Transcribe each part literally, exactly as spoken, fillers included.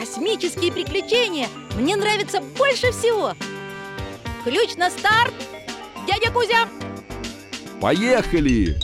Космические приключения мне нравятся больше всего. Ключ на старт, дядя Кузя! Поехали!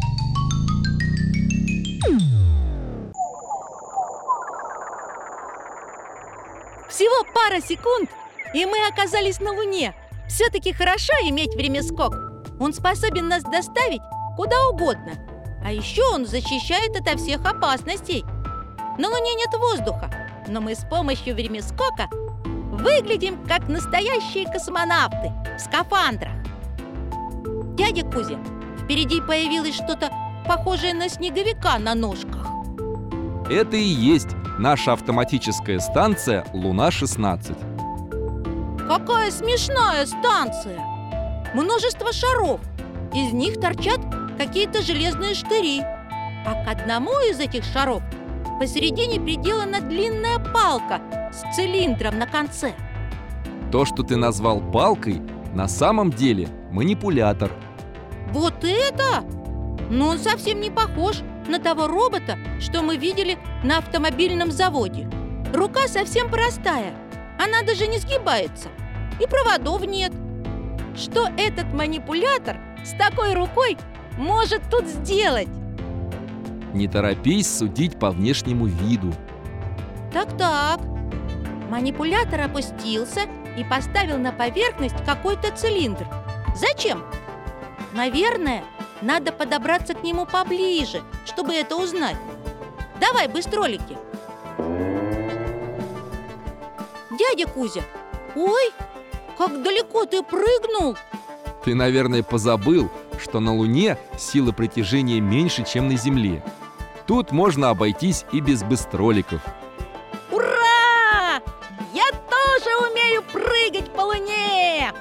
Всего пара секунд, и мы оказались на Луне. Все-таки хорошо иметь времяскок. Он способен нас доставить куда угодно. А еще он защищает ото всех опасностей. На Луне нет воздуха, но мы с помощью времяскока выглядим как настоящие космонавты в скафандрах. Дядя Кузя, впереди появилось что-то похожее на снеговика на ножках. Это и есть наша автоматическая станция Луна шестнадцать. Какая смешная станция! Множество шаров. Из них торчат какие-то железные штыри. А к одному из этих шаров посередине приделана длинная палка с цилиндром на конце. То, что ты назвал палкой, на самом деле манипулятор. Вот это? Но он совсем не похож на того робота, что мы видели на автомобильном заводе. Рука совсем простая, она даже не сгибается, и проводов нет. Что этот манипулятор с такой рукой может тут сделать? Не торопись судить по внешнему виду. Так-так. Манипулятор опустился и поставил на поверхность какой-то цилиндр. Зачем? Наверное, надо подобраться к нему поближе, чтобы это узнать. Давай, быстролики. Дядя Кузя, ой, как далеко ты прыгнул! Ты, наверное, позабыл, что на Луне сила притяжения меньше, чем на Земле. Тут можно обойтись и без быстроликов. Ура! Я тоже умею прыгать по Луне!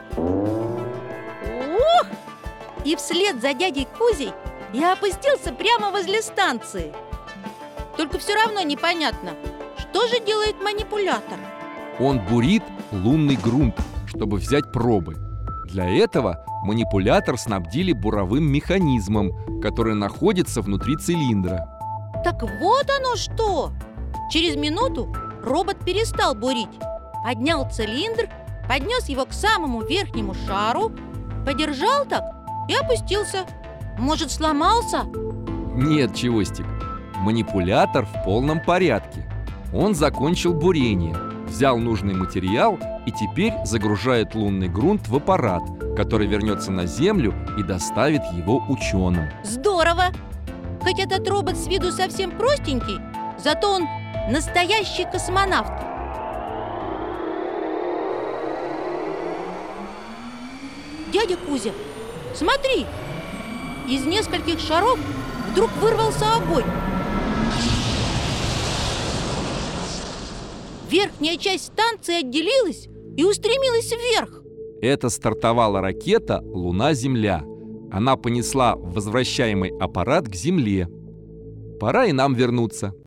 Ух! И вслед за дядей Кузей я опустился прямо возле станции. Только все равно непонятно, что же делает манипулятор? Он бурит лунный грунт, чтобы взять пробы. Для этого манипулятор снабдили буровым механизмом, который находится внутри цилиндра. Так вот оно что! Через минуту робот перестал бурить, поднял цилиндр, поднес его к самому верхнему шару, подержал так и опустился. Может, сломался? Нет, Чевостик, манипулятор в полном порядке. Он закончил бурение, взял нужный материал и теперь загружает лунный грунт в аппарат, который вернется на Землю и доставит его ученым. Здорово! Хоть этот робот с виду совсем простенький, зато он настоящий космонавт. Дядя Кузя, смотри! Из нескольких шаров вдруг вырвался огонь. Верхняя часть станции отделилась и устремилась вверх. Это стартовала ракета «Луна-Земля». Она понесла возвращаемый аппарат к Земле. Пора и нам вернуться.